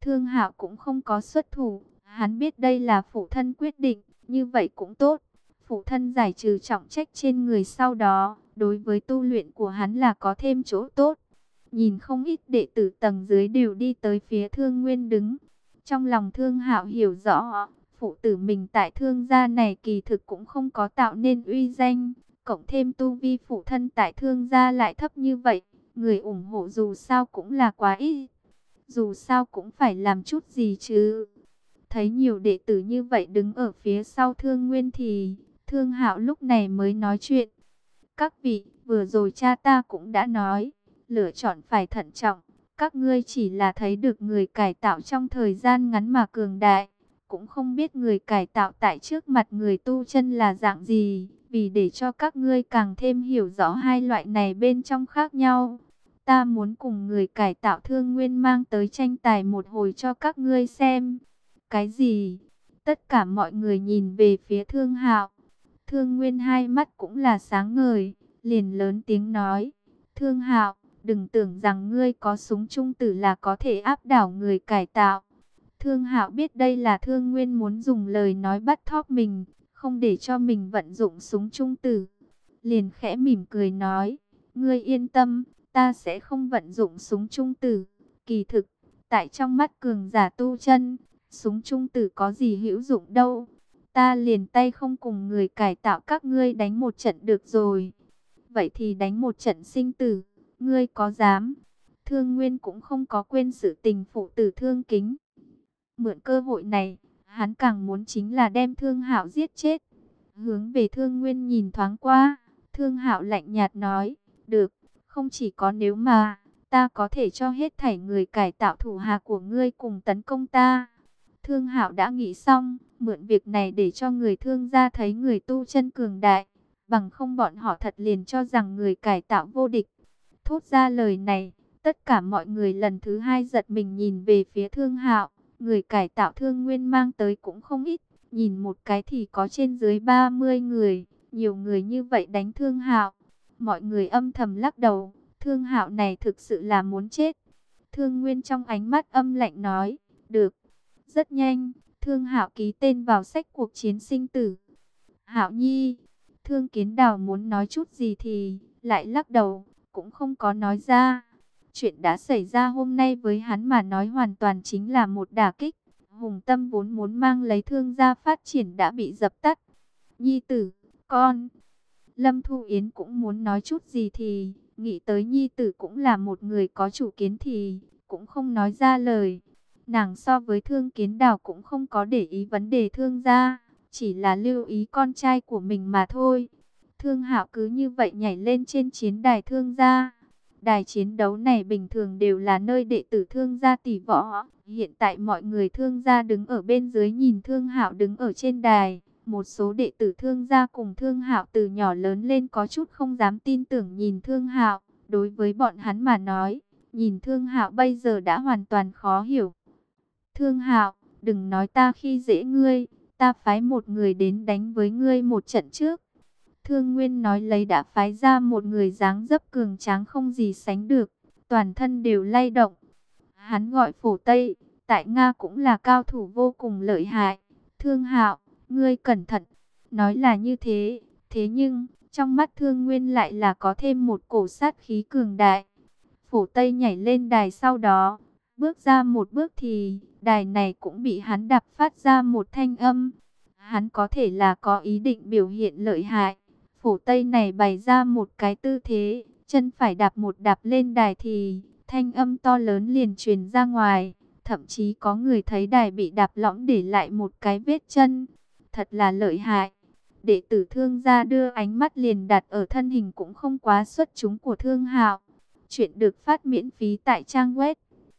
Thương Hạo cũng không có xuất thủ, hắn biết đây là phụ thân quyết định, như vậy cũng tốt. Phụ thân giải trừ trọng trách trên người sau đó, đối với tu luyện của hắn là có thêm chỗ tốt. Nhìn không ít đệ tử tầng dưới đều đi tới phía Thương Nguyên đứng. Trong lòng Thương Hạo hiểu rõ, phụ tử mình tại Thương gia này kỳ thực cũng không có tạo nên uy danh, cộng thêm tu vi phụ thân tại Thương gia lại thấp như vậy, người ủng hộ dù sao cũng là quá ít. Dù sao cũng phải làm chút gì chứ. Thấy nhiều đệ tử như vậy đứng ở phía sau Thương Nguyên thì Thương Hạo lúc này mới nói chuyện. Các vị, vừa rồi cha ta cũng đã nói, lựa chọn phải thận trọng. Các ngươi chỉ là thấy được người cải tạo trong thời gian ngắn mà cường đại, cũng không biết người cải tạo tại trước mặt người tu chân là dạng gì. Vì để cho các ngươi càng thêm hiểu rõ hai loại này bên trong khác nhau, ta muốn cùng người cải tạo Thương Nguyên mang tới tranh tài một hồi cho các ngươi xem. Cái gì? Tất cả mọi người nhìn về phía Thương Hạo. Thương Nguyên hai mắt cũng là sáng ngời, liền lớn tiếng nói: Thương Hạo, đừng tưởng rằng ngươi có súng trung tử là có thể áp đảo người cải tạo. Thương Hạo biết đây là Thương Nguyên muốn dùng lời nói bắt thóp mình, không để cho mình vận dụng súng trung tử. Liền khẽ mỉm cười nói: ngươi yên tâm, ta sẽ không vận dụng súng trung tử. Kỳ thực, tại trong mắt cường giả tu chân, súng trung tử có gì hữu dụng đâu. Ta liền tay không cùng người cải tạo các ngươi đánh một trận được rồi. Vậy thì đánh một trận sinh tử, ngươi có dám? Thương Nguyên cũng không có quên sự tình phụ tử Thương Kính. Mượn cơ hội này, hắn càng muốn chính là đem Thương Hạo giết chết. Hướng về Thương Nguyên nhìn thoáng qua, Thương Hạo lạnh nhạt nói: được, không chỉ có nếu mà, ta có thể cho hết thảy người cải tạo thủ hạ của ngươi cùng tấn công ta. Thương Hạo đã nghĩ xong, mượn việc này để cho người Thương gia thấy người tu chân cường đại, bằng không bọn họ thật liền cho rằng người cải tạo vô địch. Thốt ra lời này, tất cả mọi người lần thứ hai giật mình nhìn về phía Thương Hạo. Người cải tạo Thương Nguyên mang tới cũng không ít, nhìn một cái thì có trên dưới 30 người, nhiều người như vậy đánh Thương Hạo. Mọi người âm thầm lắc đầu, Thương Hạo này thực sự là muốn chết. Thương Nguyên trong ánh mắt âm lạnh nói: được. Rất nhanh, Thương Hạo ký tên vào sách cuộc chiến sinh tử. Hạo Nhi, Thương Kiến Đào muốn nói chút gì thì lại lắc đầu, cũng không có nói ra. Chuyện đã xảy ra hôm nay với hắn mà nói hoàn toàn chính là một đả kích. Hùng tâm vốn muốn mang lấy Thương gia phát triển đã bị dập tắt. Nhi tử, con. Lâm Thu Yến cũng muốn nói chút gì thì nghĩ tới Nhi tử cũng là một người có chủ kiến thì cũng không nói ra lời. Nàng so với Thương Kiến Đào cũng không có để ý vấn đề Thương gia, chỉ là lưu ý con trai của mình mà thôi. Thương Hạo cứ như vậy nhảy lên trên chiến đài Thương gia. Đài chiến đấu này bình thường đều là nơi đệ tử Thương gia tỷ võ. Hiện tại mọi người Thương gia đứng ở bên dưới nhìn Thương Hạo đứng ở trên đài. Một số đệ tử Thương gia cùng Thương Hạo từ nhỏ lớn lên có chút không dám tin tưởng nhìn Thương Hạo. Đối với bọn hắn mà nói, nhìn Thương Hạo bây giờ đã hoàn toàn khó hiểu. Thương Hạo, đừng nói ta khi dễ ngươi, ta phái một người đến đánh với ngươi một trận trước. Thương Nguyên nói lấy đã phái ra một người dáng dấp cường tráng không gì sánh được, toàn thân đều lay động. Hắn gọi Phổ Tây, tại Nga cũng là cao thủ vô cùng lợi hại. Thương Hạo, ngươi cẩn thận. Nói là như thế, thế nhưng trong mắt Thương Nguyên lại là có thêm một cổ sát khí cường đại. Phổ Tây nhảy lên đài sau đó, bước ra một bước thì đài này cũng bị hắn đạp phát ra một thanh âm. Hắn có thể là có ý định biểu hiện lợi hại. Phổ Tây này bày ra một cái tư thế, chân phải đạp một đạp lên đài thì thanh âm to lớn liền truyền ra ngoài. Thậm chí có người thấy đài bị đạp lõm để lại một cái vết chân. Thật là lợi hại. Đệ tử Thương gia đưa ánh mắt liền đặt ở thân hình cũng không quá xuất chúng của Thương Hạo. Chuyện được phát miễn phí tại trang web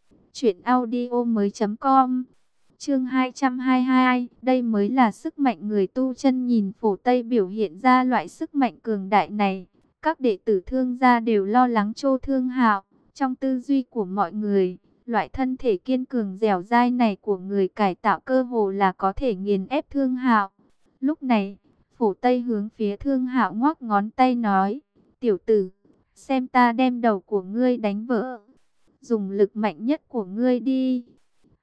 truyệnaudiomoi.com. Chương 222, đây mới là sức mạnh người tu chân. Nhìn Phổ Tây biểu hiện ra loại sức mạnh cường đại này, các đệ tử Thương gia đều lo lắng cho Thương Hạo. Trong tư duy của mọi người, loại thân thể kiên cường dẻo dai này của người cải tạo cơ hồ là có thể nghiền ép Thương Hạo. Lúc này, Phổ Tây hướng phía Thương Hạo ngoắc ngón tay nói: tiểu tử, xem ta đem đầu của ngươi đánh vỡ. Dùng lực mạnh nhất của ngươi đi.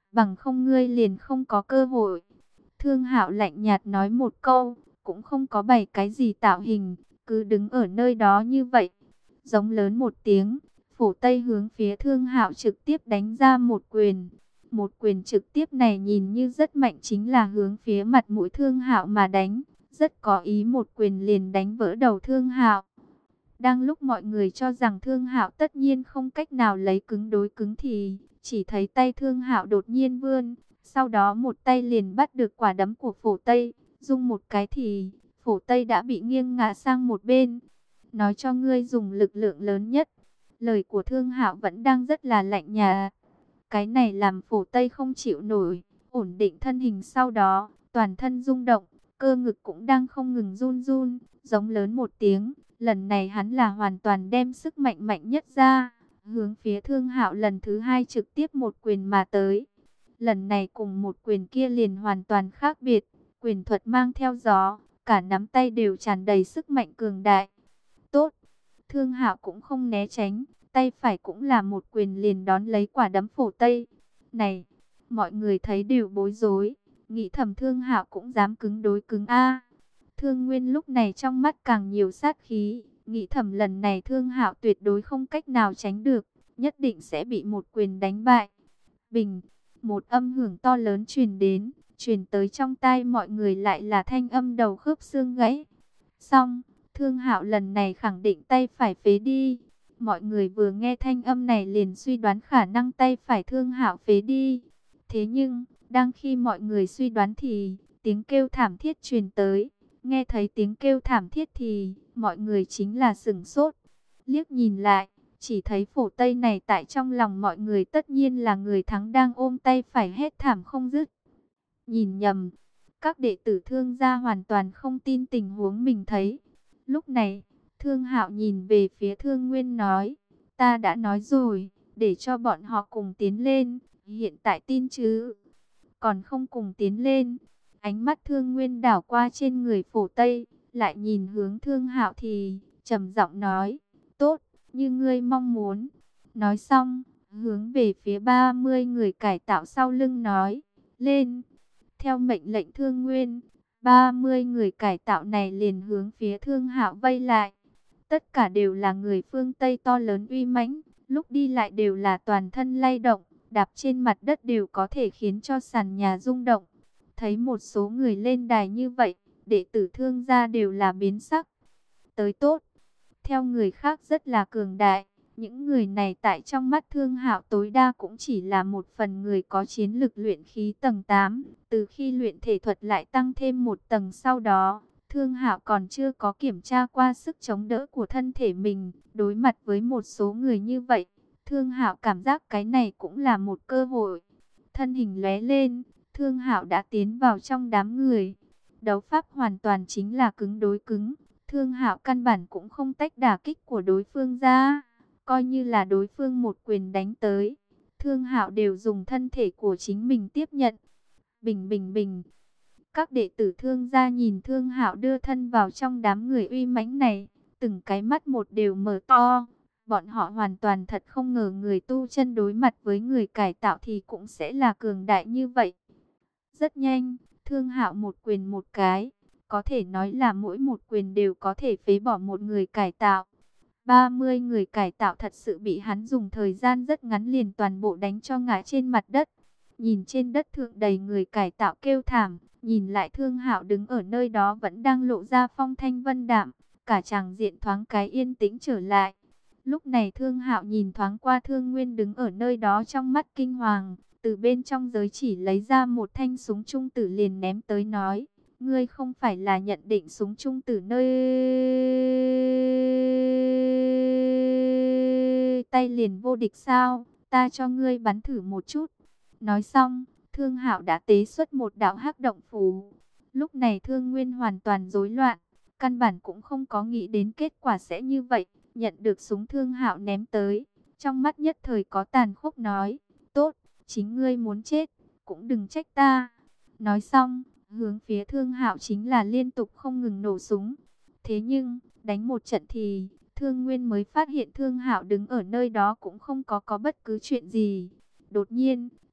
bằng không ngươi liền không có cơ hội. Thương Hạo lạnh nhạt nói một câu, cũng không có bày cái gì tạo hình, cứ đứng ở nơi đó như vậy. Giống lớn một tiếng, Phổ Tây hướng phía Thương Hạo trực tiếp đánh ra một quyền. Một quyền trực tiếp này nhìn như rất mạnh, chính là hướng phía mặt mũi Thương Hạo mà đánh, rất có ý, một quyền liền đánh vỡ đầu Thương Hạo. Đang lúc mọi người cho rằng Thương Hạo tất nhiên không cách nào lấy cứng đối cứng thì chỉ thấy tay Thương Hạo đột nhiên vươn, sau đó một tay liền bắt được quả đấm của Phổ Tây, rung một cái thì Phổ Tây đã bị nghiêng ngả sang một bên. Nói cho ngươi dùng lực lượng lớn nhất. Lời của Thương Hạo vẫn đang rất là lạnh nhạt. Cái này làm Phổ Tây không chịu nổi, ổn định thân hình, sau đó toàn thân rung động, cơ ngực cũng đang không ngừng run run, giống lớn một tiếng. Lần này hắn là hoàn toàn đem sức mạnh mạnh nhất ra, hướng phía Thương Hạo lần thứ hai trực tiếp một quyền mà tới. Lần này cùng một quyền kia liền hoàn toàn khác biệt, quyền thuật mang theo gió, cả nắm tay đều tràn đầy sức mạnh cường đại. Tốt, Thương Hạo cũng không né tránh, tay phải cũng là một quyền liền đón lấy quả đấm Phổ Tây. Này, mọi người thấy đều bối rối, nghĩ thầm Thương Hạo cũng dám cứng đối cứng a. Thương Nguyên lúc này trong mắt càng nhiều sát khí, nghĩ thầm lần này Thương Hạo tuyệt đối không cách nào tránh được, nhất định sẽ bị một quyền đánh bại. Bình, một âm hưởng to lớn truyền đến, truyền tới trong tai mọi người lại là thanh âm đầu khớp xương gãy. Xong, Thương Hạo lần này khẳng định tay phải phế đi. Mọi người vừa nghe thanh âm này liền suy đoán khả năng tay phải Thương Hạo phế đi. Thế nhưng, đang khi mọi người suy đoán thì tiếng kêu thảm thiết truyền tới. Nghe thấy tiếng kêu thảm thiết thì mọi người chính là sửng sốt. Liếc nhìn lại, chỉ thấy Phổ Tây này tại trong lòng mọi người tất nhiên là người thắng đang ôm tay phải hét thảm không dứt. Nhìn nhầm, các đệ tử Thương gia hoàn toàn không tin tình huống mình thấy. Lúc này, Thương Hạo nhìn về phía Thương Nguyên nói, ta đã nói rồi, để cho bọn họ cùng tiến lên, hiện tại tin chứ? Còn không cùng tiến lên. Ánh mắt Thương Nguyên đảo qua trên người Phổ Tây, lại nhìn hướng Thương Hạo thì trầm giọng nói, tốt, như ngươi mong muốn. Nói xong, hướng về phía 30 người cải tạo sau lưng nói, lên. Theo mệnh lệnh Thương Nguyên, 30 người cải tạo này liền hướng phía Thương Hạo vây lại. Tất cả đều là người phương Tây to lớn uy mãnh, lúc đi lại đều là toàn thân lay động, đạp trên mặt đất đều có thể khiến cho sàn nhà rung động. Thấy một số người lên đài như vậy, đệ tử Thương gia đều là biến sắc. Tới tốt, theo người khác rất là cường đại. Những người này tại trong mắt Thương Hạo tối đa cũng chỉ là một phần người có chiến lực luyện khí tầng 8. Từ khi luyện thể thuật lại tăng thêm một tầng sau đó, Thương Hạo còn chưa có kiểm tra qua sức chống đỡ của thân thể mình. Đối mặt với một số người như vậy, Thương Hạo cảm giác cái này cũng là một cơ hội. Thân hình lóe lên, Thương Hạo đã tiến vào trong đám người. Đấu pháp hoàn toàn chính là cứng đối cứng. Thương Hạo căn bản cũng không tách đả kích của đối phương ra. Coi như là đối phương một quyền đánh tới, Thương Hạo đều dùng thân thể của chính mình tiếp nhận. Bình bình bình. Các đệ tử Thương gia nhìn Thương Hạo đưa thân vào trong đám người uy mãnh này, từng cái mắt một đều mở to. Bọn họ hoàn toàn thật không ngờ người tu chân đối mặt với người cải tạo thì cũng sẽ là cường đại như vậy. Rất nhanh, Thương Hạo một quyền một cái, có thể nói là mỗi một quyền đều có thể phế bỏ một người cải tạo. 30 người cải tạo thật sự bị hắn dùng thời gian rất ngắn liền toàn bộ đánh cho ngã trên mặt đất. Nhìn trên đất thượng đầy người cải tạo kêu thảm, nhìn lại Thương Hạo đứng ở nơi đó vẫn đang lộ ra phong thanh vân đạm, cả tràng diện thoáng cái yên tĩnh trở lại. Lúc này Thương Hạo nhìn thoáng qua Thương Nguyên đứng ở nơi đó, trong mắt kinh hoàng, từ bên trong giới chỉ lấy ra một thanh súng trung tử liền ném tới nói, ngươi không phải là nhận định súng trung tử nơi tay liền vô địch sao? Ta cho ngươi bắn thử một chút. Nói xong, Thương Hạo đã tế xuất một đạo hắc động phù. Lúc này Thương Nguyên hoàn toàn rối loạn, căn bản cũng không có nghĩ đến kết quả sẽ như vậy. Nhận được súng Thương Hạo ném tới, trong mắt nhất thời có tàn khốc nói, tốt, chính ngươi muốn chết, cũng đừng trách ta. Nói xong, hướng phía Thương Hạo chính là liên tục không ngừng nổ súng. Thế nhưng, đánh một trận thì Thương Nguyên mới phát hiện Thương Hạo đứng ở nơi đó cũng không có bất cứ chuyện gì. Đột nhiên,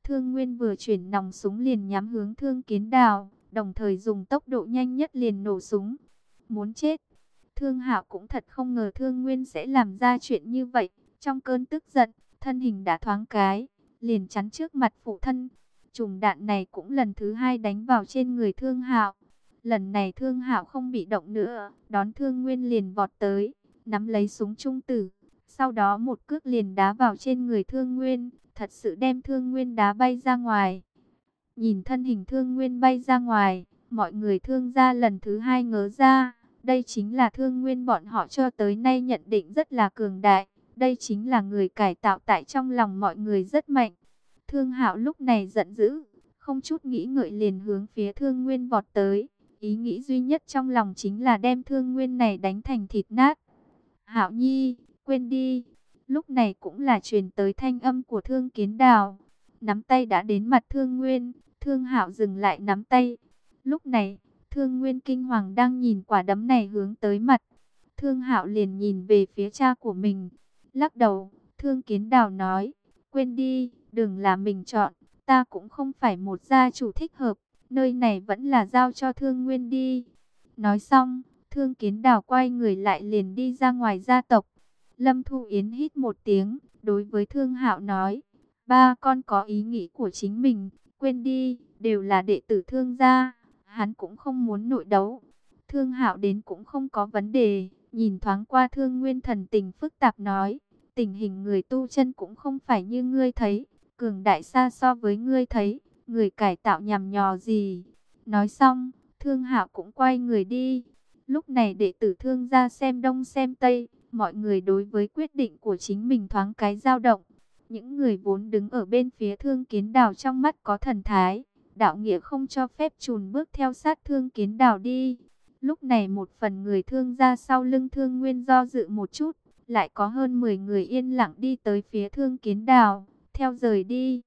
Thương Nguyên vừa chuyển nòng súng liền nhắm hướng Thương Kiến Đào, đồng thời dùng tốc độ nhanh nhất liền nổ súng. Muốn chết. Thương Hạo cũng thật không ngờ Thương Nguyên sẽ làm ra chuyện như vậy. Trong cơn tức giận, thân hình đã thoáng cái, liền chắn trước mặt phụ thân. Chùm đạn này cũng lần thứ hai đánh vào trên người Thương Hạo. Lần này Thương Hạo không bị động nữa, đón Thương Nguyên liền vọt tới, nắm lấy súng trung tử. Sau đó một cước liền đá vào trên người Thương Nguyên, thật sự đem Thương Nguyên đá bay ra ngoài. Nhìn thân hình Thương Nguyên bay ra ngoài, mọi người Thương gia lần thứ hai ngớ ra. Đây chính là Thương Nguyên bọn họ cho tới nay nhận định rất là cường đại. Đây chính là người cải tạo tại trong lòng mọi người rất mạnh. Thương Hạo lúc này giận dữ, không chút nghĩ ngợi liền hướng phía Thương Nguyên vọt tới. Ý nghĩ duy nhất trong lòng chính là đem Thương Nguyên này đánh thành thịt nát. Hạo Nhi, quên đi. Lúc này cũng là truyền tới thanh âm của Thương Kiến Đào. Nắm tay đã đến mặt Thương Nguyên, Thương Hạo dừng lại nắm tay. Lúc này, Thương Nguyên kinh hoàng đang nhìn quả đấm này hướng tới mặt. Thương Hạo liền nhìn về phía cha của mình, lắc đầu. Thương Kiến Đào nói, quên đi, đừng là mình chọn, ta cũng không phải một gia chủ thích hợp, nơi này vẫn là giao cho Thương Nguyên đi. Nói xong, Thương Kiến Đào quay người lại liền đi ra ngoài gia tộc. Lâm Thu Yến hít một tiếng, đối với Thương Hạo nói, ba con có ý nghĩ của chính mình, quên đi, đều là đệ tử Thương gia, hắn cũng không muốn nội đấu. Thương Hạo đến cũng không có vấn đề, nhìn thoáng qua Thương Nguyên thần tình phức tạp nói, tình hình người tu chân cũng không phải như ngươi thấy, cường đại xa so với ngươi thấy, người cải tạo nhằm nhò gì. Nói xong, Thương Hạo cũng quay người đi. Lúc này đệ tử Thương gia xem đông xem tây, mọi người đối với quyết định của chính mình thoáng cái dao động. Những người vốn đứng ở bên phía Thương Kiến Đào trong mắt có thần thái, đạo nghĩa không cho phép chùn bước theo sát Thương Kiến Đào đi. Lúc này một phần người Thương gia sau lưng Thương Nguyên do dự một chút, lại có hơn 10 người yên lặng đi tới phía Thương Kiến Đào, theo rời đi.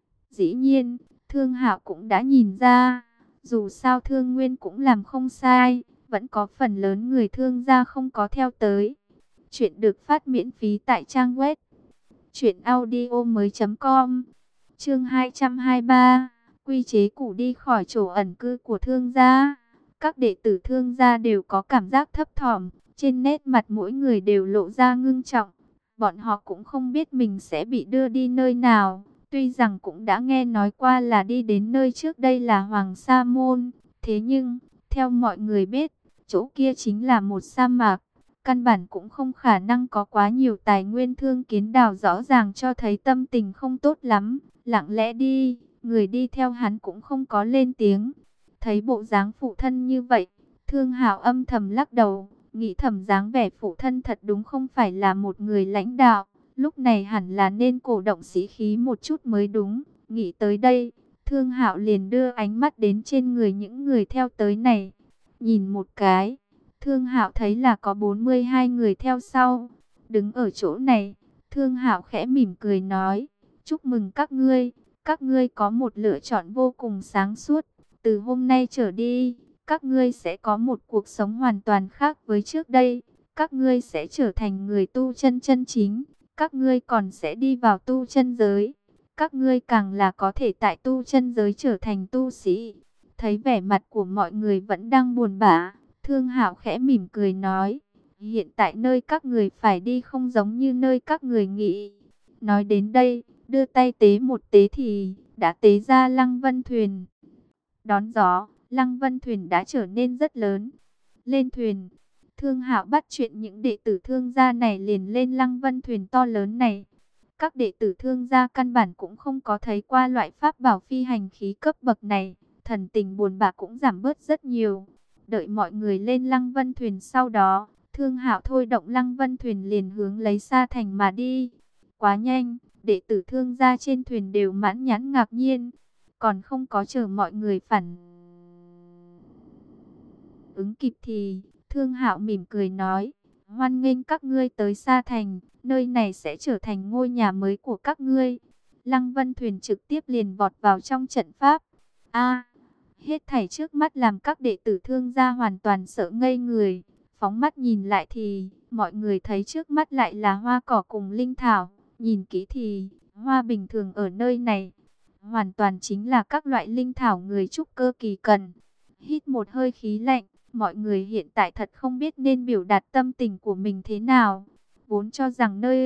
Dĩ nhiên, Thương Hạo cũng đã nhìn ra, dù sao Thương Nguyên cũng làm không sai, vẫn có phần lớn người Thương gia không có theo tới. Chuyện được phát miễn phí tại trang web truyệnaudiomoi.com. Chương 223, quy chế cũ đi khỏi chỗ ẩn cư của Thương gia. Các đệ tử Thương gia đều có cảm giác thấp thỏm, trên nét mặt mỗi người đều lộ ra ngưng trọng. Bọn họ cũng không biết mình sẽ bị đưa đi nơi nào, tuy rằng cũng đã nghe nói qua là đi đến nơi trước đây là Hoàng Sa Môn, thế nhưng theo mọi người biết, chỗ kia chính là một sa mạc, căn bản cũng không khả năng có quá nhiều tài nguyên. Thương Kiến Đào rõ ràng cho thấy tâm tình không tốt lắm, lặng lẽ đi, người đi theo hắn cũng không có lên tiếng. Thấy bộ dáng phụ thân như vậy, Thương Hạo âm thầm lắc đầu, nghĩ thầm dáng vẻ phụ thân thật đúng không phải là một người lãnh đạo, lúc này hẳn là nên cổ động sĩ khí một chút mới đúng. Nghĩ tới đây, Thương Hạo liền đưa ánh mắt đến trên người những người theo tới này. Nhìn một cái, Thương Hạo thấy là có 42 người theo sau. Đứng ở chỗ này, Thương Hạo khẽ mỉm cười nói, chúc mừng các ngươi có một lựa chọn vô cùng sáng suốt. Từ hôm nay trở đi, các ngươi sẽ có một cuộc sống hoàn toàn khác với trước đây. Các ngươi sẽ trở thành người tu chân chân chính. Các ngươi còn sẽ đi vào tu chân giới. Các ngươi càng là có thể tại tu chân giới trở thành tu sĩ. Thấy vẻ mặt của mọi người vẫn đang buồn bã, Thương Hạo khẽ mỉm cười nói, hiện tại nơi các người phải đi không giống như nơi các người nghĩ. Nói đến đây, đưa tay tế một tế thì đã tế ra Lăng Vân Thuyền. Đón gió, Lăng Vân Thuyền đã trở nên rất lớn. Lên thuyền, Thương Hạo bắt chuyện những đệ tử Thương gia này liền lên Lăng Vân Thuyền to lớn này. Các đệ tử Thương gia căn bản cũng không có thấy qua loại pháp bảo phi hành khí cấp bậc này, thần tình buồn bã cũng giảm bớt rất nhiều. Đợi mọi người lên Lăng Vân Thuyền sau đó, Thương Hạo thôi động Lăng Vân Thuyền liền hướng lấy Sa Thành mà đi. Quá nhanh, đệ tử Thương gia trên thuyền đều mãn nhãn ngạc nhiên, còn không có chờ mọi người phản ứng kịp thì Thương Hạo mỉm cười nói, hoan nghênh các ngươi tới Sa Thành, nơi này sẽ trở thành ngôi nhà mới của các ngươi. Lăng Vân Thuyền trực tiếp liền vọt vào trong trận pháp. Hết thảy trước mắt làm các đệ tử Thương gia hoàn toàn sợ ngây người. Phóng mắt nhìn lại thì mọi người thấy trước mắt lại là hoa cỏ cùng linh thảo. Nhìn kỹ thì hoa bình thường ở nơi này hoàn toàn chính là các loại linh thảo người trúc cơ kỳ cần. Hít một hơi khí lạnh, mọi người hiện tại thật không biết nên biểu đạt tâm tình của mình thế nào. Vốn cho rằng nơi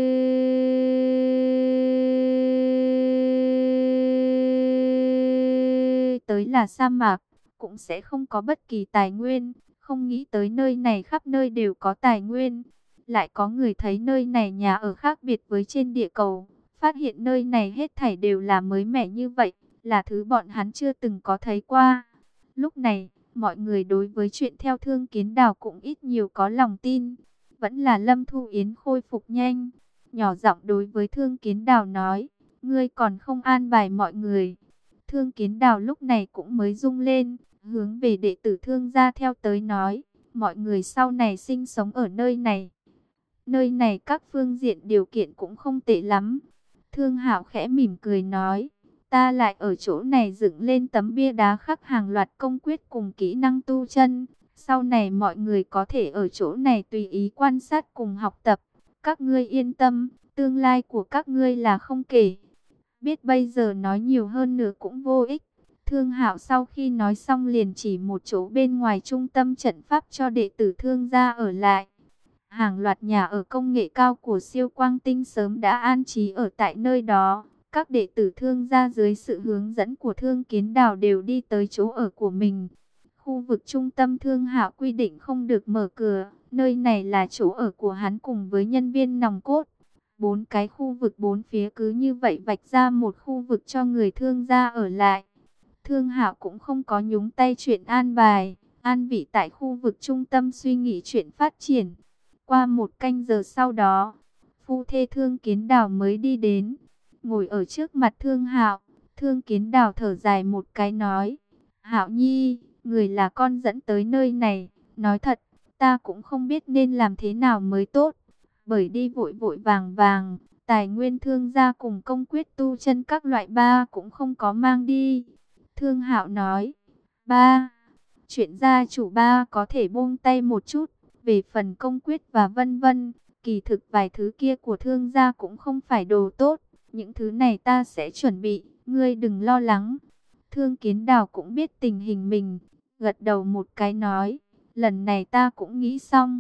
tới là sa mạc, cũng sẽ không có bất kỳ tài nguyên, không nghĩ tới nơi này khắp nơi đều có tài nguyên. Lại có người thấy nơi này nhà ở khác biệt với trên địa cầu, phát hiện nơi này hết thảy đều là mới mẻ như vậy, là thứ bọn hắn chưa từng có thấy qua. Lúc này, mọi người đối với chuyện theo Thương Kiến Đào cũng ít nhiều có lòng tin. Vẫn là Lâm Thu Yến khôi phục nhanh, nhỏ giọng đối với Thương Kiến Đào nói, ngươi còn không an bài mọi người. Thương Kiến Đào lúc này cũng mới rung lên, hướng về đệ tử Thương gia theo tới nói, mọi người sau này sinh sống ở nơi này. Nơi này các phương diện điều kiện cũng không tệ lắm. Thương Hạo khẽ mỉm cười nói, ta lại ở chỗ này dựng lên tấm bia đá khắc hàng loạt công quyết cùng kỹ năng tu chân. Sau này mọi người có thể ở chỗ này tùy ý quan sát cùng học tập. Các ngươi yên tâm, tương lai của các ngươi là không kể. Biết bây giờ nói nhiều hơn nữa cũng vô ích. Thương Hạo sau khi nói xong liền chỉ một chỗ bên ngoài trung tâm trận pháp cho đệ tử Thương gia ở lại. Hàng loạt nhà ở công nghệ cao của Siêu Quang Tinh sớm đã an trí ở tại nơi đó. Các đệ tử Thương gia dưới sự hướng dẫn của Thương Kiến Đào đều đi tới chỗ ở của mình. Khu vực trung tâm Thương Hạo quy định không được mở cửa. Nơi này là chỗ ở của hắn cùng với nhân viên nòng cốt. 4 cái khu vực bốn phía cứ như vậy vạch ra một khu vực cho người Thương gia ở lại. Thương Hạo cũng không có nhúng tay chuyện an bài, an vị tại khu vực trung tâm suy nghĩ chuyện phát triển. Qua một canh giờ sau đó, phu thê Thương Kiến Đào mới đi đến, ngồi ở trước mặt Thương Hạo. Thương Kiến Đào thở dài một cái nói, Hạo Nhi, người là con dẫn tới nơi này, nói thật, ta cũng không biết nên làm thế nào mới tốt. Bởi đi vội vội vàng vàng, tài nguyên Thương gia cùng công quyết tu chân các loại ba cũng không có mang đi. Thương Hạo nói, ba, chuyện gia chủ ba có thể buông tay một chút, về phần công quyết và vân vân, kỳ thực vài thứ kia của Thương gia cũng không phải đồ tốt, những thứ này ta sẽ chuẩn bị, ngươi đừng lo lắng. Thương Kiến Đào cũng biết tình hình mình, gật đầu một cái nói, lần này ta cũng nghĩ xong.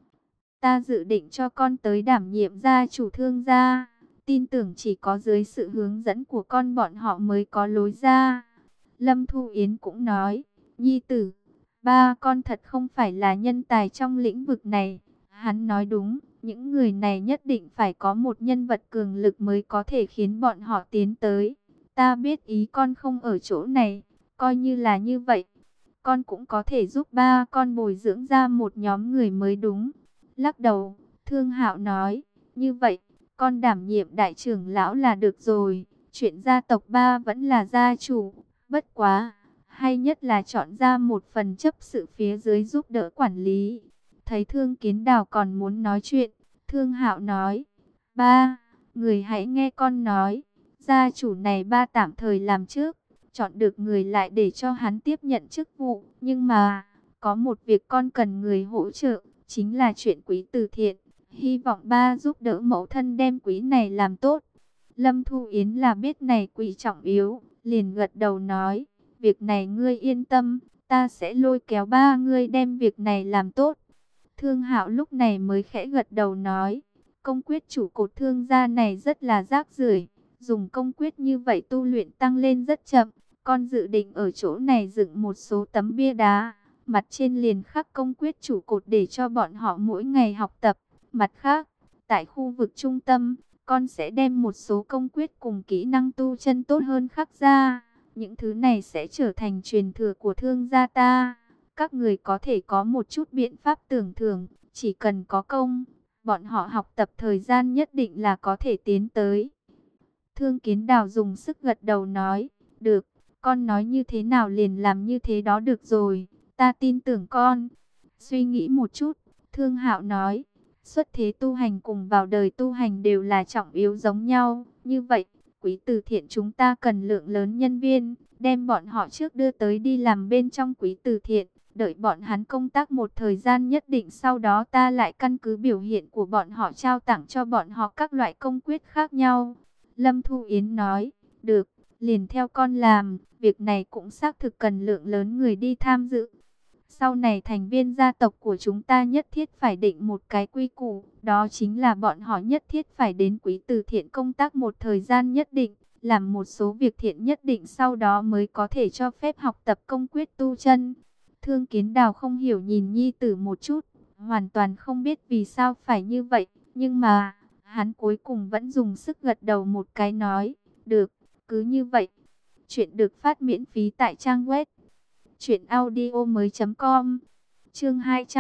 Ta dự định cho con tới đảm nhiệm gia chủ Thương gia, tin tưởng chỉ có dưới sự hướng dẫn của con bọn họ mới có lối ra. Lâm Thu Yến cũng nói, Nhi tử, ba con thật không phải là nhân tài trong lĩnh vực này. Hắn nói đúng, những người này nhất định phải có một nhân vật cường lực mới có thể khiến bọn họ tiến tới. Ta biết ý con không ở chỗ này, coi như là như vậy. Con cũng có thể giúp ba con bồi dưỡng ra một nhóm người mới đúng. Lắc đầu, Thương Hạo nói, như vậy, con đảm nhiệm đại trưởng lão là được rồi. Chuyện gia tộc ba vẫn là gia chủ, bất quá, hay nhất là chọn ra một phần chấp sự phía dưới giúp đỡ quản lý. Thấy Thương Kiến Đào còn muốn nói chuyện, Thương Hạo nói, ba, người hãy nghe con nói, gia chủ này ba tạm thời làm trước, chọn được người lại để cho hắn tiếp nhận chức vụ. Nhưng mà, có một việc con cần người hỗ trợ, chính là chuyện quỹ từ thiện. Hy vọng ba giúp đỡ mẫu thân đem quỹ này làm tốt. Lâm Thu Yến là biết này quỹ trọng yếu, liền gật đầu nói, việc này ngươi yên tâm, ta sẽ lôi kéo ba ngươi đem việc này làm tốt. Thương Hạo lúc này mới khẽ gật đầu nói, công quyết chủ cột Thương gia này rất là rác rưởi, dùng công quyết như vậy tu luyện tăng lên rất chậm. Con dự định ở chỗ này dựng một số tấm bia đá, mặt trên liền khắc công quyết chủ cột để cho bọn họ mỗi ngày học tập. Mặt khác, tại khu vực trung tâm, con sẽ đem một số công quyết cùng kỹ năng tu chân tốt hơn khắc ra. Những thứ này sẽ trở thành truyền thừa của Thương gia ta. Các người có thể có một chút biện pháp tưởng thưởng, chỉ cần có công, bọn họ học tập thời gian nhất định là có thể tiến tới. Thương Kiến Đào dùng sức gật đầu nói, được, con nói như thế nào liền làm như thế đó được rồi, ta tin tưởng con. Suy nghĩ một chút, Thương Hạo nói, xuất thế tu hành cùng vào đời tu hành đều là trọng yếu giống nhau. Như vậy, quỹ từ thiện chúng ta cần lượng lớn nhân viên, đem bọn họ trước đưa tới đi làm bên trong quỹ từ thiện. Đợi bọn hắn công tác một thời gian nhất định, sau đó ta lại căn cứ biểu hiện của bọn họ trao tặng cho bọn họ các loại công quyết khác nhau. Lâm Thu Yến nói, được, liền theo con làm. Việc này cũng xác thực cần lượng lớn người đi tham dự. Sau này thành viên gia tộc của chúng ta nhất thiết phải định một cái quy củ, đó chính là bọn họ nhất thiết phải đến quỹ từ thiện công tác một thời gian nhất định, làm một số việc thiện nhất định, sau đó mới có thể cho phép học tập công quyết tu chân. Thương Kiến Đào không hiểu nhìn nhi tử một chút, hoàn toàn không biết vì sao phải như vậy, nhưng mà hắn cuối cùng vẫn dùng sức gật đầu một cái nói, được, cứ như vậy. Chuyện được phát miễn phí tại trang web truyệnaudiomoi.com. Chương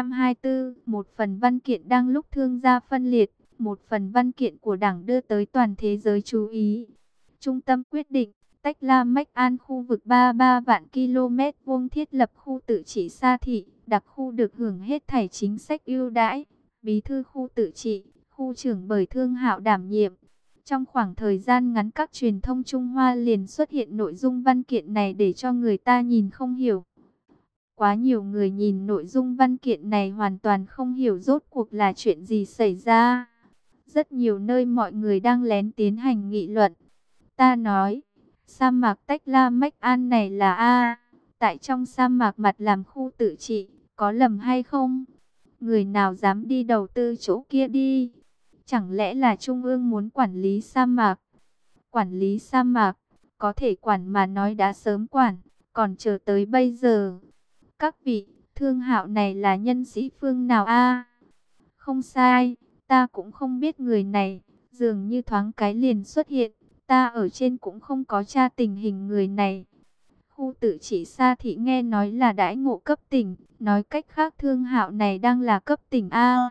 224, một phần văn kiện đang lúc thương gia phân liệt, một phần văn kiện của Đảng đưa tới toàn thế giới chú ý. Trung tâm quyết định Tách La Mách An khu vực 33 vạn km vuông thiết lập khu tự trị Sa Thị, đặc khu được hưởng hết thảy chính sách ưu đãi. Bí thư khu tự trị, khu trưởng bởi Thương Hạo đảm nhiệm. Trong khoảng thời gian ngắn, các truyền thông Trung Hoa liền xuất hiện nội dung văn kiện này để cho người ta nhìn không hiểu. Quá nhiều người nhìn nội dung văn kiện này hoàn toàn không hiểu rốt cuộc là chuyện gì xảy ra. Rất nhiều nơi mọi người đang lén tiến hành nghị luận. Ta nói, sa mạc Tách La Mách An này là tại trong sa mạc mặt làm khu tự trị, có lầm hay không? Người nào dám đi đầu tư chỗ kia đi? Chẳng lẽ là Trung ương muốn quản lý sa mạc? Quản lý sa mạc, có thể quản mà nói đã sớm quản, còn chờ tới bây giờ. Các vị, Thương Hạo này là nhân sĩ phương nào Không sai, ta cũng không biết người này, dường như thoáng cái liền xuất hiện, ta ở trên cũng không có tra tình hình người này. Khu tự trị Sa Thị nghe nói là đãi ngộ cấp tỉnh, nói cách khác Thương Hạo này đang là cấp tỉnh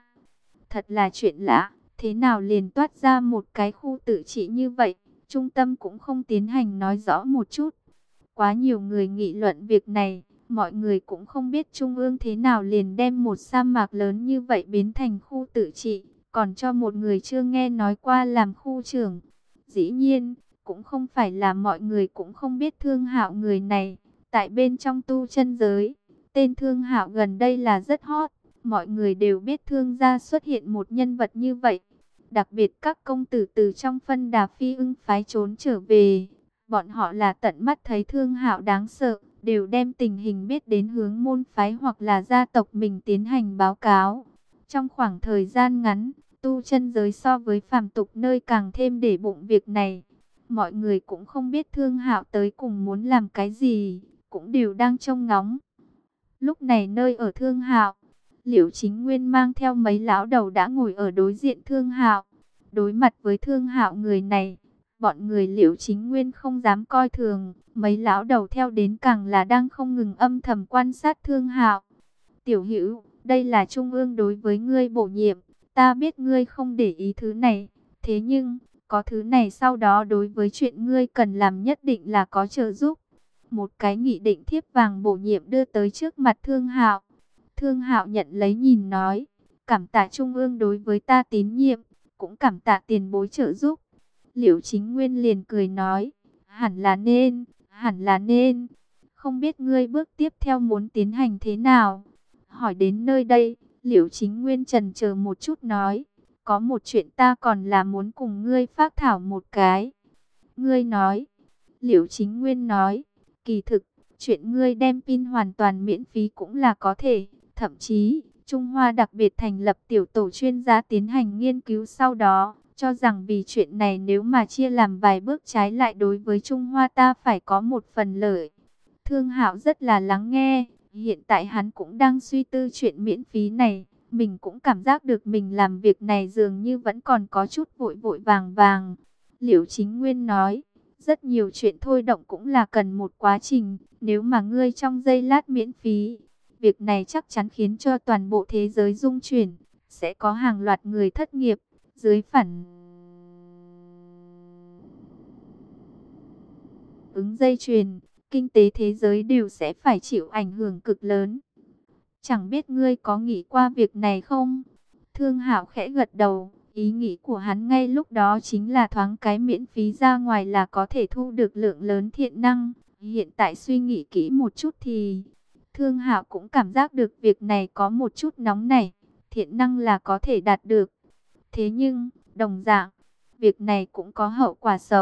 Thật là chuyện lạ, thế nào liền toát ra một cái khu tự trị như vậy, trung tâm cũng không tiến hành nói rõ một chút. Quá nhiều người nghị luận việc này, mọi người cũng không biết Trung ương thế nào liền đem một sa mạc lớn như vậy biến thành khu tự trị, còn cho một người chưa nghe nói qua làm khu trưởng. Dĩ nhiên, cũng không phải là mọi người cũng không biết Thương Hạo người này, tại bên trong tu chân giới, tên Thương Hạo gần đây là rất hot, mọi người đều biết Thương gia xuất hiện một nhân vật như vậy. Đặc biệt các công tử từ trong phân Đà Phi Ưng phái trốn trở về, bọn họ là tận mắt thấy Thương Hạo đáng sợ, đều đem tình hình biết đến hướng môn phái hoặc là gia tộc mình tiến hành báo cáo. Trong khoảng thời gian ngắn, tu chân giới so với phàm tục nơi càng thêm để bụng việc này. Mọi người cũng không biết Thương Hạo tới cùng muốn làm cái gì, cũng đều đang trông ngóng. Lúc này nơi ở Thương Hạo, Liễu Chính Nguyên mang theo mấy lão đầu đã ngồi ở đối diện Thương Hạo. Đối mặt với Thương Hạo người này, bọn người Liễu Chính Nguyên không dám coi thường, mấy lão đầu theo đến càng là đang không ngừng âm thầm quan sát Thương Hạo. Tiểu Hữu, đây là Trung ương đối với ngươi bổ nhiệm, ta biết ngươi không để ý thứ này, thế nhưng có thứ này sau đó đối với chuyện ngươi cần làm nhất định là có trợ giúp. Một cái nghị định thiếp vàng bổ nhiệm đưa tới trước mặt Thương Hạo. Thương Hạo nhận lấy nhìn nói, cảm tạ Trung ương đối với ta tín nhiệm, cũng cảm tạ tiền bối trợ giúp. Liễu Chính Nguyên liền cười nói, hẳn là nên, hẳn là nên. Không biết ngươi bước tiếp theo muốn tiến hành thế nào? Hỏi đến nơi đây, Liễu Chính Nguyên chần chờ một chút nói, có một chuyện ta còn là muốn cùng ngươi phác thảo một cái. Ngươi nói, Liễu Chính Nguyên nói, kỳ thực, chuyện ngươi đem pin hoàn toàn miễn phí cũng là có thể. Thậm chí, Trung Hoa đặc biệt thành lập tiểu tổ chuyên gia tiến hành nghiên cứu sau đó, cho rằng vì chuyện này nếu mà chia làm vài bước trái lại đối với Trung Hoa ta phải có một phần lợi. Thương Hạo rất là lắng nghe, hiện tại hắn cũng đang suy tư chuyện miễn phí này, mình cũng cảm giác được mình làm việc này dường như vẫn còn có chút vội vội vàng vàng. Liễu Chính Nguyên nói, rất nhiều chuyện thôi động cũng là cần một quá trình, nếu mà ngươi trong giây lát miễn phí, việc này chắc chắn khiến cho toàn bộ thế giới rung chuyển, sẽ có hàng loạt người thất nghiệp, dưới phản ứng dây chuyền, kinh tế thế giới đều sẽ phải chịu ảnh hưởng cực lớn. Chẳng biết ngươi có nghĩ qua việc này không? Thương Hạo khẽ gật đầu, ý nghĩ của hắn ngay lúc đó chính là thoáng cái miễn phí ra ngoài là có thể thu được lượng lớn thiện năng. Hiện tại suy nghĩ kỹ một chút thì Thương Hạo cũng cảm giác được việc này có một chút nóng nảy, thiện năng là có thể đạt được. Thế nhưng, đồng dạng, việc này cũng có hậu quả xấu.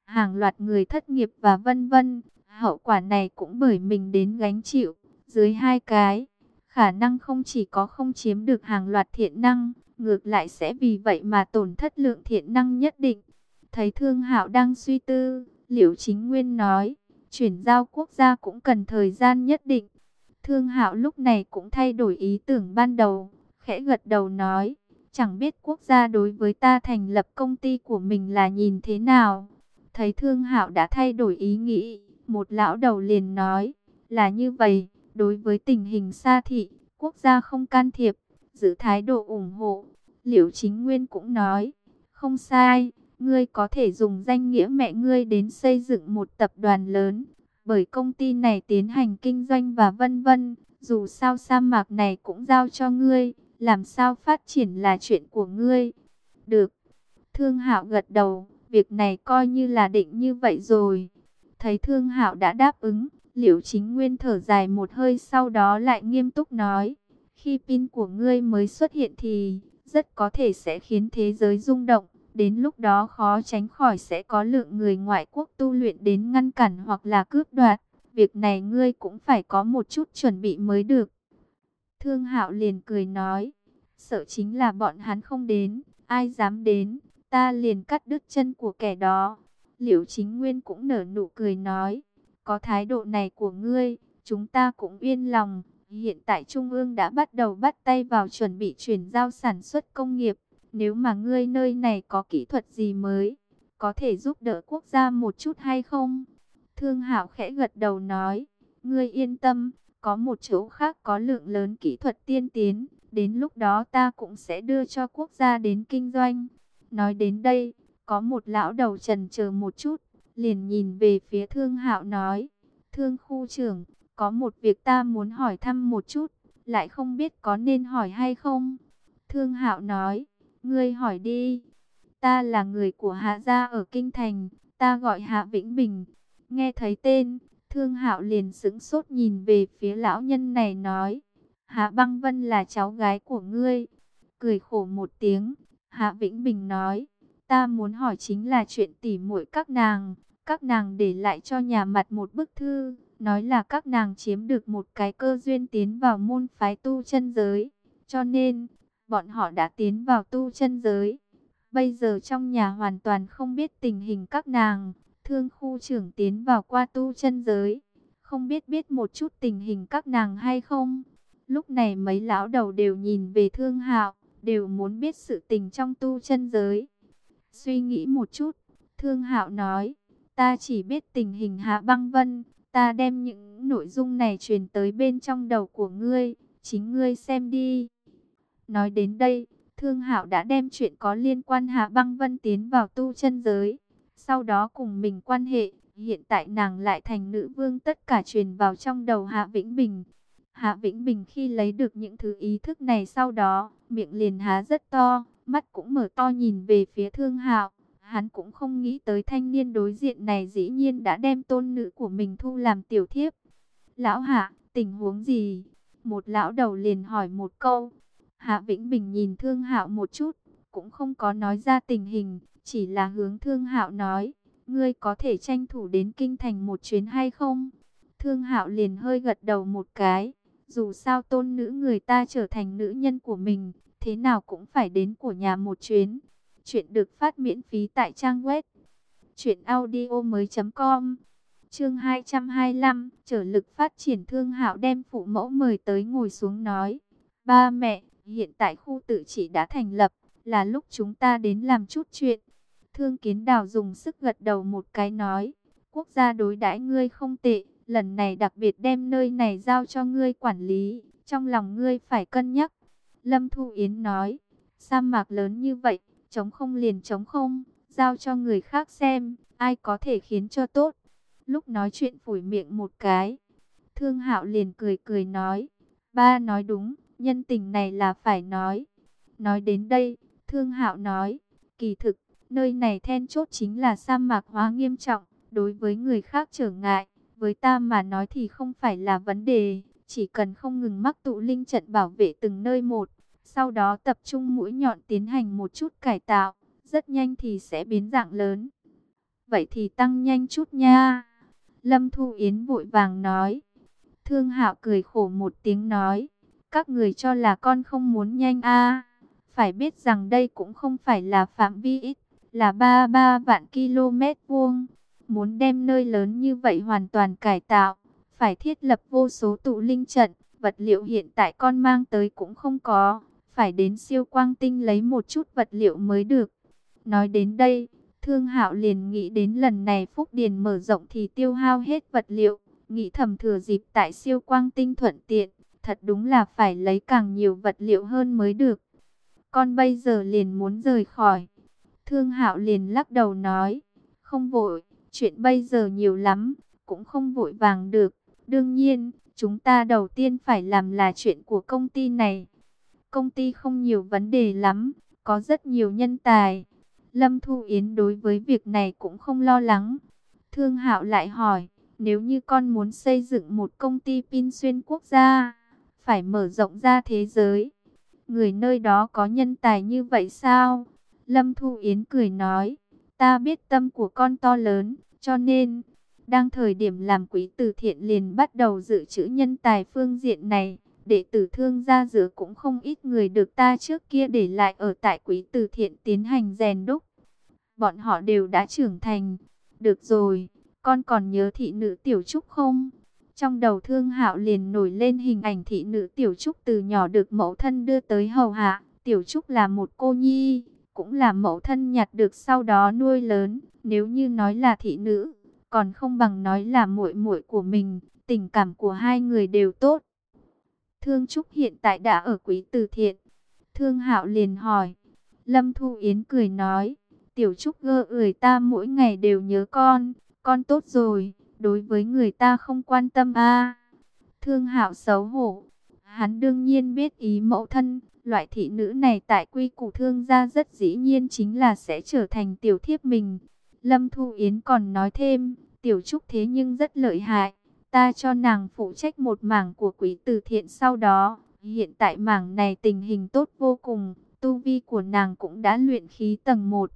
hàng loạt người thất nghiệp và vân vân. Hậu quả này cũng bởi mình đến gánh chịu. Dưới hai cái, khả năng không chỉ có không chiếm được hàng loạt thiện năng, ngược lại sẽ vì vậy mà tổn thất lượng thiện năng nhất định. Thấy Thương Hạo đang suy tư, Liễu Chính Nguyên nói, chuyển giao quốc gia cũng cần thời gian nhất định. Thương Hạo lúc này cũng thay đổi ý tưởng ban đầu, khẽ gật đầu nói, chẳng biết quốc gia đối với ta thành lập công ty của mình là nhìn thế nào. Thấy Thương Hạo đã thay đổi ý nghĩ, một lão đầu liền nói, là như vậy, đối với tình hình xa thị, quốc gia không can thiệp, giữ thái độ ủng hộ. Liễu Chính Nguyên cũng nói, không sai, ngươi có thể dùng danh nghĩa mẹ ngươi đến xây dựng một tập đoàn lớn, bởi công ty này tiến hành kinh doanh và vân vân, dù sao sa mạc này cũng giao cho ngươi, làm sao phát triển là chuyện của ngươi. Được. Thương Hạo gật đầu, việc này coi như là định như vậy rồi. Thấy Thương Hạo đã đáp ứng, Liễu Chính Nguyên thở dài một hơi, sau đó lại nghiêm túc nói, khi pin của ngươi mới xuất hiện thì rất có thể sẽ khiến thế giới rung động. Đến lúc đó khó tránh khỏi sẽ có lượng người ngoại quốc tu luyện đến ngăn cản hoặc là cướp đoạt. Việc này ngươi cũng phải có một chút chuẩn bị mới được. Thương Hạo liền cười nói, sợ chính là bọn hắn không đến, ai dám đến, ta liền cắt đứt chân của kẻ đó. Liễu Chính Nguyên cũng nở nụ cười nói, có thái độ này của ngươi, chúng ta cũng yên lòng. Hiện tại Trung ương đã bắt đầu bắt tay vào chuẩn bị chuyển giao sản xuất công nghiệp. Nếu mà ngươi nơi này có kỹ thuật gì mới, có thể giúp đỡ quốc gia một chút hay không? Thương Hạo khẽ gật đầu nói, ngươi yên tâm, có một chỗ khác có lượng lớn kỹ thuật tiên tiến, đến lúc đó ta cũng sẽ đưa cho quốc gia đến kinh doanh. Nói đến đây, có một lão đầu chần chờ một chút, liền nhìn về phía Thương Hạo nói, Thương khu trưởng, có một việc ta muốn hỏi thăm một chút, lại không biết có nên hỏi hay không? Thương Hạo nói, ngươi hỏi đi. Ta là người của Hạ gia ở Kinh Thành, ta gọi Hạ Vĩnh Bình. Nghe thấy tên, Thương Hạo liền sững sốt nhìn về phía lão nhân này nói, Hạ Băng Vân là cháu gái của ngươi. Cười khổ một tiếng, Hạ Vĩnh Bình nói, ta muốn hỏi chính là chuyện tỉ muội các nàng. Các nàng để lại cho nhà mặt một bức thư, nói là các nàng chiếm được một cái cơ duyên tiến vào môn phái tu chân giới. Cho nên, bọn họ đã tiến vào tu chân giới. Bây giờ trong nhà hoàn toàn không biết tình hình các nàng. Thương khu trưởng tiến vào qua tu chân giới, không biết biết một chút tình hình các nàng hay không. Lúc này mấy lão đầu đều nhìn về Thương Hạo, đều muốn biết sự tình trong tu chân giới. Suy nghĩ một chút, Thương Hạo nói, ta chỉ biết tình hình Hạ Băng Vân, ta đem những nội dung này truyền tới bên trong đầu của ngươi, chính ngươi xem đi. Nói đến đây, Thương Hạo đã đem chuyện có liên quan Hạ Băng Vân tiến vào tu chân giới, sau đó cùng mình quan hệ, hiện tại nàng lại thành nữ vương, tất cả truyền vào trong đầu Hạ Vĩnh Bình. Hạ Vĩnh Bình khi lấy được những thứ ý thức này sau đó, miệng liền há rất to, mắt cũng mở to nhìn về phía Thương Hạo. Hắn cũng không nghĩ tới thanh niên đối diện này dĩ nhiên đã đem tôn nữ của mình thu làm tiểu thiếp. Lão Hạ, tình huống gì? Một lão đầu liền hỏi một câu. Hạ Vĩnh Bình nhìn Thương Hạo một chút, cũng không có nói ra tình hình, chỉ là hướng Thương Hạo nói, ngươi có thể tranh thủ đến Kinh Thành một chuyến hay không? Thương Hạo liền hơi gật đầu một cái, dù sao tôn nữ người ta trở thành nữ nhân của mình, thế nào cũng phải đến của nhà một chuyến. Chuyện được phát miễn phí tại trang web truyệnaudiomoi.com. Chương 225, trở lực phát triển. Thương Hạo đem phụ mẫu mời tới ngồi xuống nói, ba mẹ, hiện tại khu tự trị đã thành lập, là lúc chúng ta đến làm chút chuyện. Thương Kiến Đào dùng sức gật đầu một cái nói, quốc gia đối đãi ngươi không tệ, lần này đặc biệt đem nơi này giao cho ngươi quản lý, trong lòng ngươi phải cân nhắc. Lâm Thu Yến nói, sa mạc lớn như vậy, trống không liền trống không, giao cho người khác xem, ai có thể khiến cho tốt. Lúc nói chuyện phủi miệng một cái, Thương Hạo liền cười cười nói, ba nói đúng, nhân tình này là phải nói. Nói đến đây, Thương Hạo nói, kỳ thực, nơi này then chốt chính là sa mạc hóa nghiêm trọng, đối với người khác trở ngại, với ta mà nói thì không phải là vấn đề, chỉ cần không ngừng mắc tụ linh trận bảo vệ từng nơi một, sau đó tập trung mũi nhọn tiến hành một chút cải tạo, rất nhanh thì sẽ biến dạng lớn. Vậy thì tăng nhanh chút nha. Lâm Thu Yến vội vàng nói. Thương Hạo cười khổ một tiếng nói. Các người cho là con không muốn nhanh à. Phải biết rằng đây cũng không phải là phạm vi ít, là 33 vạn km vuông. Muốn đem nơi lớn như vậy hoàn toàn cải tạo, phải thiết lập vô số tụ linh trận. Vật liệu hiện tại con mang tới cũng không có, phải đến siêu quang tinh lấy một chút vật liệu mới được. Nói đến đây, Thương Hạo liền nghĩ đến lần này Phúc Điền mở rộng thì tiêu hao hết vật liệu, nghĩ thầm thừa dịp tại siêu quang tinh thuận tiện, thật đúng là phải lấy càng nhiều vật liệu hơn mới được. Con bây giờ liền muốn rời khỏi. Thương Hạo liền lắc đầu nói, không vội, chuyện bây giờ nhiều lắm, cũng không vội vàng được. Đương nhiên, chúng ta đầu tiên phải làm là chuyện của công ty này. Công ty không nhiều vấn đề lắm, có rất nhiều nhân tài. Lâm Thu Yến đối với việc này cũng không lo lắng. Thương Hạo lại hỏi, nếu như con muốn xây dựng một công ty pin xuyên quốc gia, phải mở rộng ra thế giới, người nơi đó có nhân tài như vậy sao? Lâm Thu Yến cười nói, ta biết tâm của con to lớn, cho nên, đang thời điểm làm quỹ từ thiện liền bắt đầu dự trữ nhân tài phương diện này. Đệ tử Thương gia giữa cũng không ít người được ta trước kia để lại ở tại quỹ từ thiện tiến hành rèn đúc. Bọn họ đều đã trưởng thành. Được rồi, con còn nhớ thị nữ Tiểu Trúc không? Trong đầu Thương Hạo liền nổi lên hình ảnh thị nữ Tiểu Trúc từ nhỏ được mẫu thân đưa tới hầu hạ. Tiểu Trúc là một cô nhi, cũng là mẫu thân nhặt được sau đó nuôi lớn. Nếu như nói là thị nữ, còn không bằng nói là muội muội của mình. Tình cảm của hai người đều tốt. Thương Trúc hiện tại đã ở quỹ từ thiện. Thương Hạo liền hỏi. Lâm Thu Yến cười nói, Tiểu Trúc người ta mỗi ngày đều nhớ con tốt rồi, đối với người ta không quan tâm à. Thương Hạo xấu hổ, hắn đương nhiên biết ý mẫu thân, loại thị nữ này tại quy củ Thương gia rất dĩ nhiên chính là sẽ trở thành tiểu thiếp mình. Lâm Thu Yến còn nói thêm, Tiểu Trúc thế nhưng rất lợi hại, ta cho nàng phụ trách một mảng của quỹ từ thiện sau đó, hiện tại mảng này tình hình tốt vô cùng. Tu vi của nàng cũng đã luyện khí tầng 1.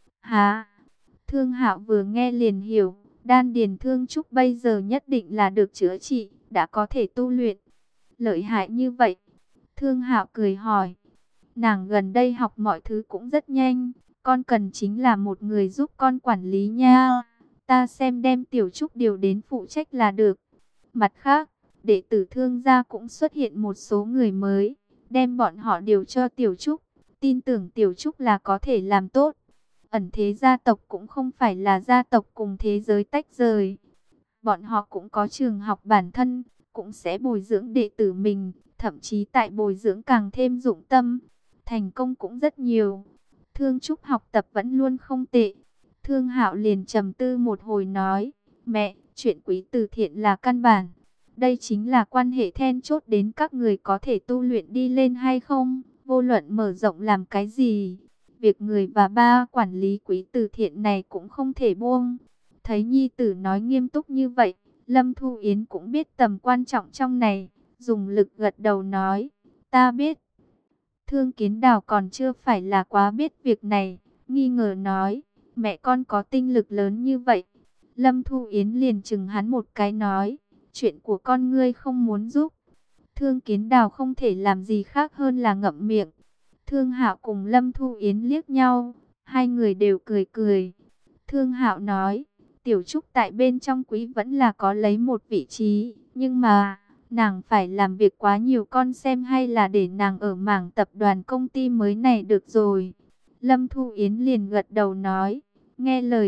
Hả? Thương Hạo vừa nghe liền hiểu, đan điền Thương Trúc bây giờ nhất định là được chữa trị, đã có thể tu luyện. Lợi hại như vậy? Thương Hạo cười hỏi. Nàng gần đây học mọi thứ cũng rất nhanh, con cần chính là một người giúp con quản lý nha. Ta xem đem Tiểu Trúc điều đến phụ trách là được. Mặt khác, đệ tử Thương gia cũng xuất hiện một số người mới, đem bọn họ điều cho Tiểu Trúc. Tin tưởng Tiểu Trúc là có thể làm tốt. Ẩn thế gia tộc cũng không phải là gia tộc cùng thế giới tách rời. Bọn họ cũng có trường học bản thân, cũng sẽ bồi dưỡng đệ tử mình, thậm chí tại bồi dưỡng càng thêm dụng tâm. Thành công cũng rất nhiều. Thương Trúc học tập vẫn luôn không tệ. Thương Hạo liền trầm tư một hồi nói, mẹ, chuyện quý từ thiện là căn bản. Đây chính là quan hệ then chốt đến các người có thể tu luyện đi lên hay không. Vô luận mở rộng làm cái gì, việc người và ba quản lý quỹ từ thiện này cũng không thể buông. Thấy nhi tử nói nghiêm túc như vậy, Lâm Thu Yến cũng biết tầm quan trọng trong này, dùng lực gật đầu nói, ta biết. Thương Kiến Đào còn chưa phải là quá biết việc này, nghi ngờ nói, mẹ con có tinh lực lớn như vậy. Lâm Thu Yến liền chừng hắn một cái nói, chuyện của con ngươi không muốn giúp. Thương Kiến Đào không thể làm gì khác hơn là ngậm miệng. Thương Hạo cùng Lâm Thu Yến liếc nhau, hai người đều cười cười. Thương Hạo nói, Tiểu Trúc tại bên trong quỹ vẫn là có lấy một vị trí, nhưng mà nàng phải làm việc quá nhiều, con xem hay là để nàng ở mảng tập đoàn công ty mới này được rồi. Lâm Thu Yến liền gật đầu nói, nghe lời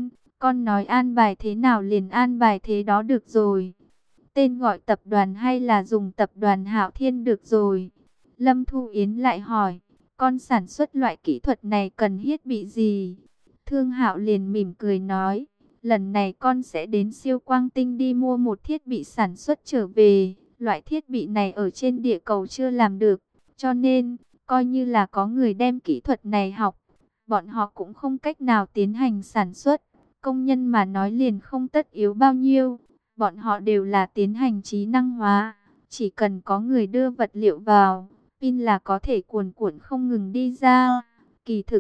con nói an bài thế nào liền an bài thế đó được rồi. Tên gọi tập đoàn hay là dùng tập đoàn Hạo Thiên được rồi. Lâm Thu Yến lại hỏi, con sản xuất loại kỹ thuật này cần thiết bị gì? Thương Hạo liền mỉm cười nói, lần này con sẽ đến siêu quang tinh đi mua một thiết bị sản xuất trở về. Loại thiết bị này ở trên địa cầu chưa làm được, cho nên, coi như là có người đem kỹ thuật này học, bọn họ cũng không cách nào tiến hành sản xuất. Công nhân mà nói liền không tất yếu bao nhiêu. Bọn họ đều là tiến hành trí năng hóa, chỉ cần có người đưa vật liệu vào, pin là có thể cuồn cuộn không ngừng đi ra. Kỳ thực,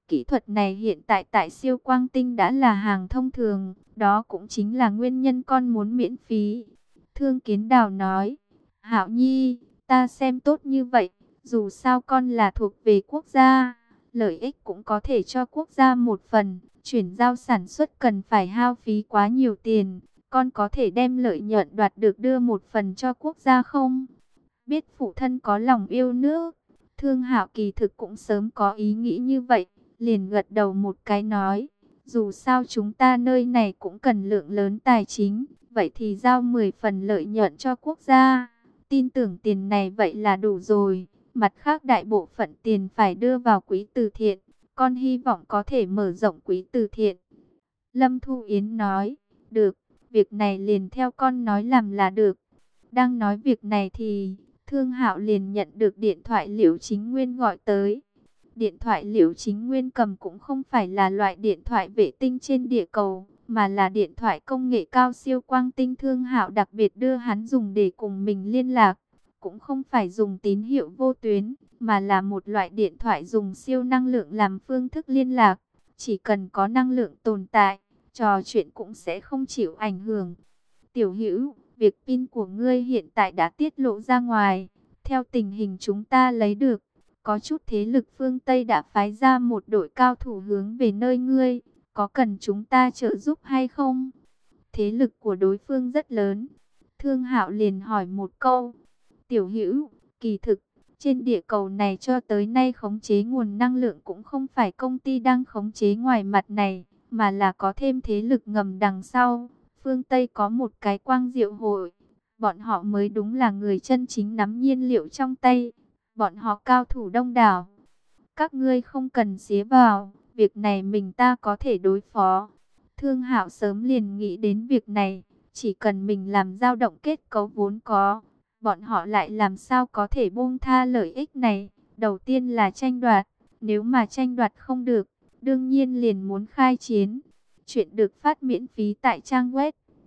Kỹ thuật này hiện tại tại siêu quang tinh đã là hàng thông thường, đó cũng chính là nguyên nhân con muốn miễn phí. Thương Kiến Đào nói, Hạo Nhi, ta xem tốt như vậy, dù sao con là thuộc về quốc gia, lợi ích cũng có thể cho quốc gia một phần, chuyển giao sản xuất cần phải hao phí quá nhiều tiền, con có thể đem lợi nhuận đoạt được đưa một phần cho quốc gia không? Biết phụ thân có lòng yêu nước, Thương Hạo kỳ thực cũng sớm có ý nghĩ như vậy, liền gật đầu một cái nói, dù sao chúng ta nơi này cũng cần lượng lớn tài chính, vậy thì giao 10 phần lợi nhuận cho quốc gia, tin tưởng tiền này vậy là đủ rồi, mặt khác đại bộ phận tiền phải đưa vào quỹ từ thiện, con hy vọng có thể mở rộng quỹ từ thiện. Lâm Thu Yến nói, được, việc này liền theo con nói làm là được. Đang nói việc này thì Thương Hạo liền nhận được điện thoại Liễu Chính Nguyên gọi tới. Điện thoại Liễu Chính Nguyên cầm cũng không phải là loại điện thoại vệ tinh trên địa cầu, mà là điện thoại công nghệ cao siêu quang tinh. Thương Hạo đặc biệt đưa hắn dùng để cùng mình liên lạc. Cũng không phải dùng tín hiệu vô tuyến, mà là một loại điện thoại dùng siêu năng lượng làm phương thức liên lạc. Chỉ cần có năng lượng tồn tại, trò chuyện cũng sẽ không chịu ảnh hưởng. Tiểu Hữu, việc pin của ngươi hiện tại đã tiết lộ ra ngoài. Theo tình hình chúng ta lấy được, có chút thế lực phương Tây đã phái ra một đội cao thủ hướng về nơi ngươi. Có cần chúng ta trợ giúp hay không? Thế lực của đối phương rất lớn. Thương Hạo liền hỏi một câu. Tiểu Hữu, kỳ thực, trên địa cầu này cho tới nay khống chế nguồn năng lượng cũng không phải công ty đang khống chế ngoài mặt này, mà là có thêm thế lực ngầm đằng sau. Phương Tây có một cái quang diệu hội, bọn họ mới đúng là người chân chính nắm nhiên liệu trong tay. Bọn họ cao thủ đông đảo. Các ngươi không cần xía vào, việc này mình ta có thể đối phó. Thương Hạo sớm liền nghĩ đến việc này, chỉ cần mình làm dao động kết cấu vốn có, bọn họ lại làm sao có thể buông tha lợi ích này. Đầu tiên là tranh đoạt, nếu mà tranh đoạt không được, đương nhiên liền muốn khai chiến. Chuyện được phát miễn phí tại trang web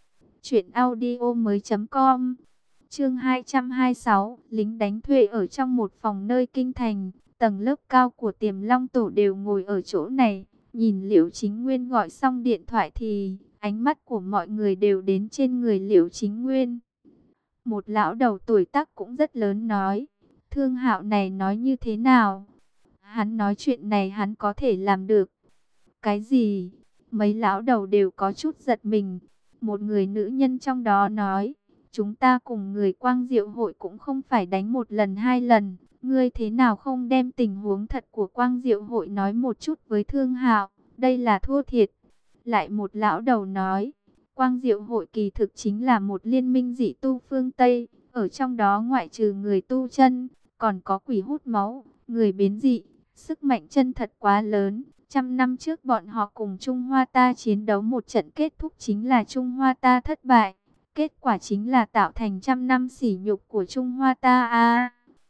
truyệnaudiomoi.com. Chương 226, lính đánh thuê ở trong một phòng nơi kinh thành, tầng lớp cao của Tiềm Long Tổ đều ngồi ở chỗ này. Nhìn Liễu Chính Nguyên gọi xong điện thoại thì ánh mắt của mọi người đều đến trên người Liễu Chính Nguyên. Một lão đầu tuổi tác cũng rất lớn nói, Thương Hạo này nói như thế nào? Hắn nói chuyện này hắn có thể làm được. Cái gì? Mấy lão đầu đều có chút giật mình. Một người nữ nhân trong đó nói, chúng ta cùng người Quang Diệu hội cũng không phải đánh một lần hai lần. Ngươi thế nào không đem tình huống thật của Quang Diệu hội nói một chút với Thương Hạo? Đây là thua thiệt. Lại một lão đầu nói, Quang Diệu hội kỳ thực chính là một liên minh dị tu phương Tây. Ở trong đó ngoại trừ người tu chân, còn có quỷ hút máu, người biến dị. Sức mạnh chân thật quá lớn. 100 năm trước bọn họ cùng Trung Hoa ta chiến đấu một trận, kết thúc chính là Trung Hoa ta thất bại. Kết quả chính là tạo thành 100 năm sỉ nhục của Trung Hoa ta.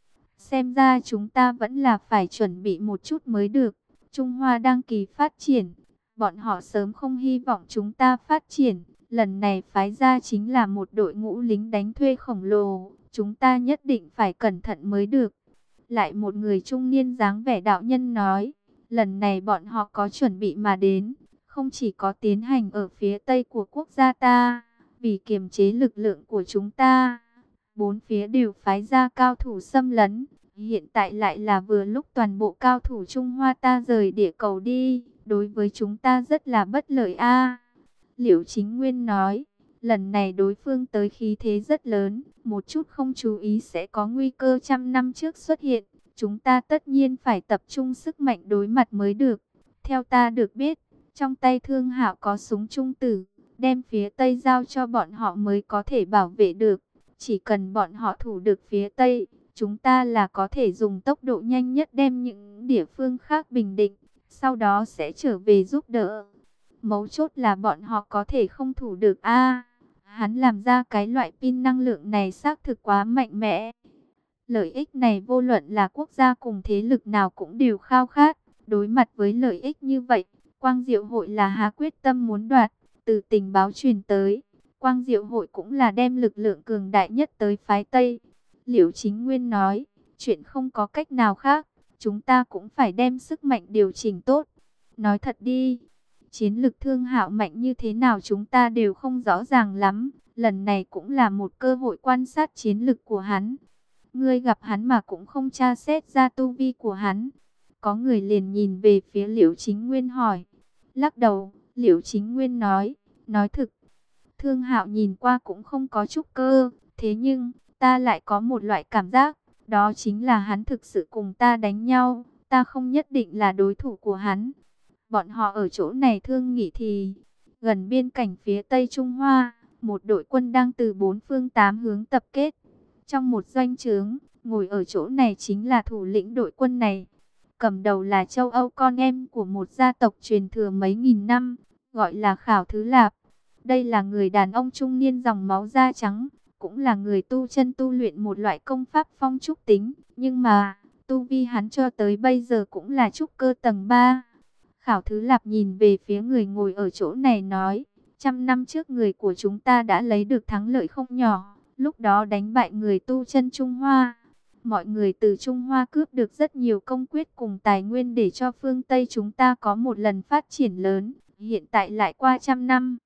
Xem ra chúng ta vẫn là phải chuẩn bị một chút mới được. Trung Hoa đang kỳ phát triển. Bọn họ sớm không hy vọng chúng ta phát triển. Lần này phái ra chính là một đội ngũ lính đánh thuê khổng lồ. Chúng ta nhất định phải cẩn thận mới được. Lại một người trung niên dáng vẻ đạo nhân nói. Lần này bọn họ có chuẩn bị mà đến. Không chỉ có tiến hành ở phía tây của quốc gia ta. Vì kiềm chế lực lượng của chúng ta, bốn phía đều phái ra cao thủ xâm lấn. Hiện tại lại là vừa lúc toàn bộ cao thủ Trung Hoa ta rời địa cầu đi. Đối với chúng ta rất là bất lợi Liễu Chính Nguyên nói, lần này đối phương tới khí thế rất lớn. Một chút không chú ý sẽ có nguy cơ 100 năm trước xuất hiện. Chúng ta tất nhiên phải tập trung sức mạnh đối mặt mới được. Theo ta được biết, trong tay Thương Hạo có súng trung tử. Đem phía Tây giao cho bọn họ mới có thể bảo vệ được. Chỉ cần bọn họ thủ được phía Tây, chúng ta là có thể dùng tốc độ nhanh nhất đem những địa phương khác bình định. Sau đó sẽ trở về giúp đỡ. Mấu chốt là bọn họ có thể không thủ được Hắn làm ra cái loại pin năng lượng này xác thực quá mạnh mẽ. Lợi ích này vô luận là quốc gia cùng thế lực nào cũng đều khao khát. Đối mặt với lợi ích như vậy, Quang Diệu hội là hạ quyết tâm muốn đoạt. Từ tình báo truyền tới, Quang Diệu hội cũng là đem lực lượng cường đại nhất tới phái Tây. Liễu Chính Nguyên nói, chuyện không có cách nào khác, chúng ta cũng phải đem sức mạnh điều chỉnh tốt. Nói thật đi, chiến lực Thương Hạo mạnh như thế nào chúng ta đều không rõ ràng lắm. Lần này cũng là một cơ hội quan sát chiến lực của hắn. Ngươi gặp hắn mà cũng không tra xét ra tu vi của hắn. Có người liền nhìn về phía Liễu Chính Nguyên hỏi. Lắc đầu, Liễu Chính Nguyên nói thực. Thương Hạo nhìn qua cũng không có trúc cơ. Thế nhưng, ta lại có một loại cảm giác. Đó chính là hắn thực sự cùng ta đánh nhau. Ta không nhất định là đối thủ của hắn. Bọn họ ở chỗ này thương nghị thì gần biên cảnh phía Tây Trung Hoa, một đội quân đang từ bốn phương tám hướng tập kết. Trong một doanh trướng, ngồi ở chỗ này chính là thủ lĩnh đội quân này. Cầm đầu là châu Âu con em của một gia tộc truyền thừa mấy nghìn năm, gọi là Khảo Thứ Lạp. Đây là người đàn ông trung niên dòng máu da trắng, cũng là người tu chân tu luyện một loại công pháp phong trúc tính. Nhưng mà, tu vi hắn cho tới bây giờ cũng là trúc cơ tầng 3. Khảo Thứ Lạp nhìn về phía người ngồi ở chỗ này nói, 100 năm trước người của chúng ta đã lấy được thắng lợi không nhỏ, lúc đó đánh bại người tu chân Trung Hoa. Mọi người từ Trung Hoa cướp được rất nhiều công quyết cùng tài nguyên để cho phương Tây chúng ta có một lần phát triển lớn, hiện tại lại qua 100 năm.